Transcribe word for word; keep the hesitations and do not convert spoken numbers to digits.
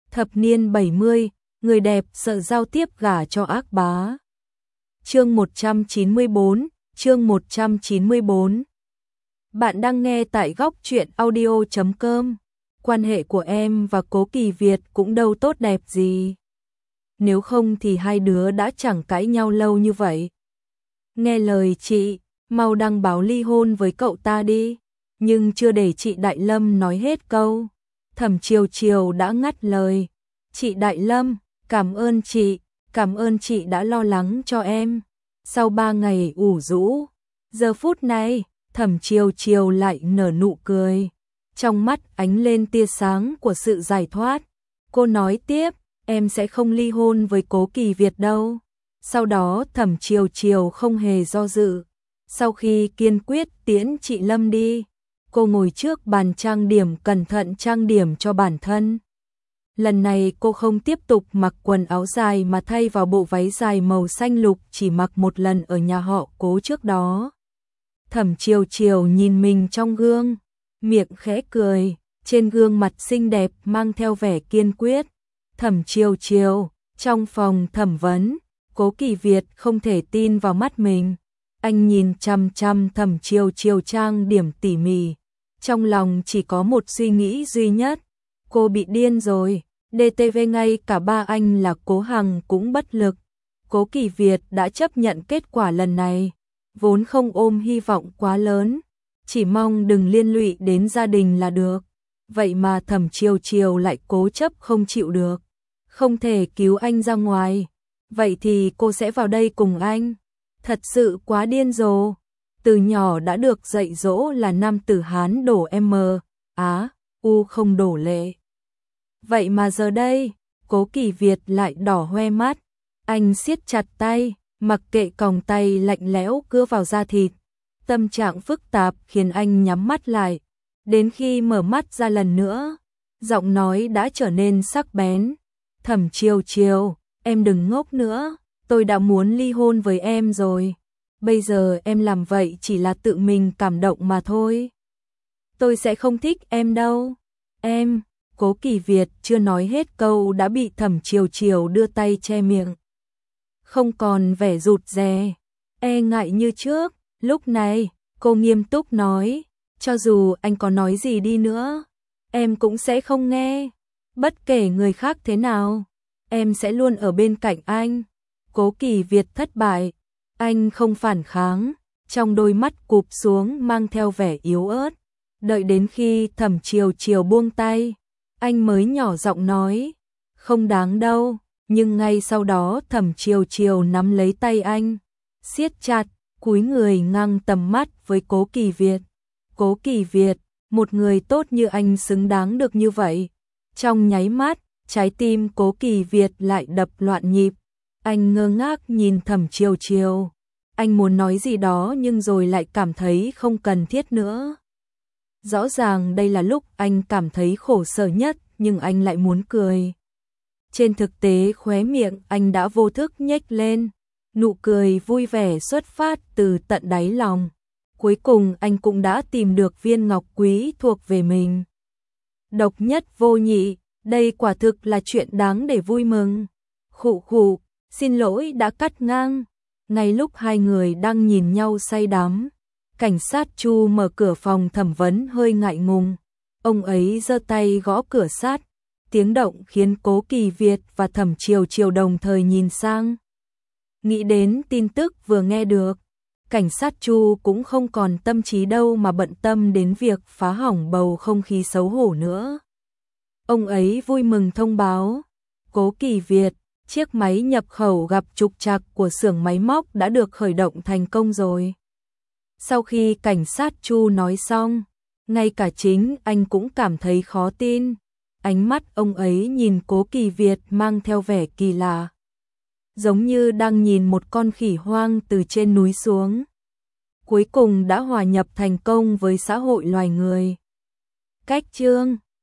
Thập niên bảy mươi, người đẹp sợ giao tiếp gả cho ác bá. Chương một trăm chín mươi bốn, chương một trăm chín mươi bốn. Bạn đang nghe tại góc truyện audio chấm com. Quan hệ của em và Cố Kỳ Việt cũng đâu tốt đẹp gì. Nếu không thì hai đứa đã chẳng cãi nhau lâu như vậy. Nghe lời chị, mau đăng báo ly hôn với cậu ta đi. Nhưng chưa để chị Đại Lâm nói hết câu, Thẩm Chiều Chiều đã ngắt lời. Chị Đại Lâm, cảm ơn chị, cảm ơn chị đã lo lắng cho em. Sau ba ngày ủ rũ, giờ phút này, Thẩm Chiều Chiều lại nở nụ cười. Trong mắt ánh lên tia sáng của sự giải thoát. Cô nói tiếp, em sẽ không ly hôn với Cố Kỳ Việt đâu. Sau đó Thẩm Chiều Chiều không hề do dự. Sau khi kiên quyết tiễn chị Lâm đi, cô ngồi trước bàn trang điểm cẩn thận trang điểm cho bản thân. Lần này cô không tiếp tục mặc quần áo dài mà thay vào bộ váy dài màu xanh lục chỉ mặc một lần ở nhà họ Cố trước đó. Thẩm Chiều Chiều nhìn mình trong gương, miệng khẽ cười, trên gương mặt xinh đẹp mang theo vẻ kiên quyết. Thẩm Chiều Chiều, trong phòng thẩm vấn, Cố Kỳ Việt không thể tin vào mắt mình. Anh nhìn chằm chằm Thẩm Chiều Chiều trang điểm tỉ mỉ, trong lòng chỉ có một suy nghĩ duy nhất, cô bị điên rồi. đê tê vê ngay cả ba anh là Cố Hằng cũng bất lực. Cố Kỳ Việt đã chấp nhận kết quả lần này, vốn không ôm hy vọng quá lớn, chỉ mong đừng liên lụy đến gia đình là được. Vậy mà Thẩm Chiều Chiều lại cố chấp không chịu được, không thể cứu anh ra ngoài. Vậy thì cô sẽ vào đây cùng anh. Thật sự quá điên rồ. Từ nhỏ đã được dạy dỗ là nam tử Hán đổ M, Á, U không đổ lệ. Vậy mà giờ đây, Cố Kỳ Việt lại đỏ hoe mắt. Anh siết chặt tay, mặc kệ còng tay lạnh lẽo cưa vào da thịt. Tâm trạng phức tạp khiến anh nhắm mắt lại. Đến khi mở mắt ra lần nữa, giọng nói đã trở nên sắc bén. Thẩm Chiều Chiều, em đừng ngốc nữa, tôi đã muốn ly hôn với em rồi. Bây giờ em làm vậy chỉ là tự mình cảm động mà thôi. Tôi sẽ không thích em đâu. Em, Cố Kỳ Việt chưa nói hết câu đã bị Thẩm Chiều Chiều đưa tay che miệng. Không còn vẻ rụt rè, e ngại như trước, lúc này, cô nghiêm túc nói, cho dù anh có nói gì đi nữa, em cũng sẽ không nghe. Bất kể người khác thế nào, em sẽ luôn ở bên cạnh anh. Cố Kỳ Việt thất bại, anh không phản kháng, trong đôi mắt cụp xuống mang theo vẻ yếu ớt. Đợi đến khi Thẩm Chiều Chiều buông tay, anh mới nhỏ giọng nói, không đáng đâu. Nhưng ngay sau đó Thẩm Chiều Chiều nắm lấy tay anh, siết chặt, cúi người ngang tầm mắt với Cố Kỳ Việt. Cố Kỳ Việt, một người tốt như anh xứng đáng được như vậy. Trong nháy mắt, trái tim Cố Kỳ Việt lại đập loạn nhịp. Anh ngơ ngác nhìn Thẩm Chiều Chiều. Anh muốn nói gì đó nhưng rồi lại cảm thấy không cần thiết nữa. Rõ ràng đây là lúc anh cảm thấy khổ sở nhất, nhưng anh lại muốn cười. Trên thực tế khóe miệng anh đã vô thức nhếch lên, nụ cười vui vẻ xuất phát từ tận đáy lòng. Cuối cùng anh cũng đã tìm được viên ngọc quý thuộc về mình. Độc nhất vô nhị, đây quả thực là chuyện đáng để vui mừng. Khụ khụ, xin lỗi đã cắt ngang. Ngay lúc hai người đang nhìn nhau say đắm, cảnh sát Chu mở cửa phòng thẩm vấn hơi ngại ngùng. Ông ấy giơ tay gõ cửa sắt. Tiếng động khiến Cố Kỳ Việt và Thẩm Chiều Chiều đồng thời nhìn sang. Nghĩ đến tin tức vừa nghe được, cảnh sát Chu cũng không còn tâm trí đâu mà bận tâm đến việc phá hỏng bầu không khí xấu hổ nữa. Ông ấy vui mừng thông báo, Cố Kỳ Việt, chiếc máy nhập khẩu gặp trục trặc của xưởng máy móc đã được khởi động thành công rồi. Sau khi cảnh sát Chu nói xong, ngay cả chính anh cũng cảm thấy khó tin. Ánh mắt ông ấy nhìn Cố Kỳ Việt mang theo vẻ kỳ lạ, giống như đang nhìn một con khỉ hoang từ trên núi xuống. Cuối cùng đã hòa nhập thành công với xã hội loài người. Cách chương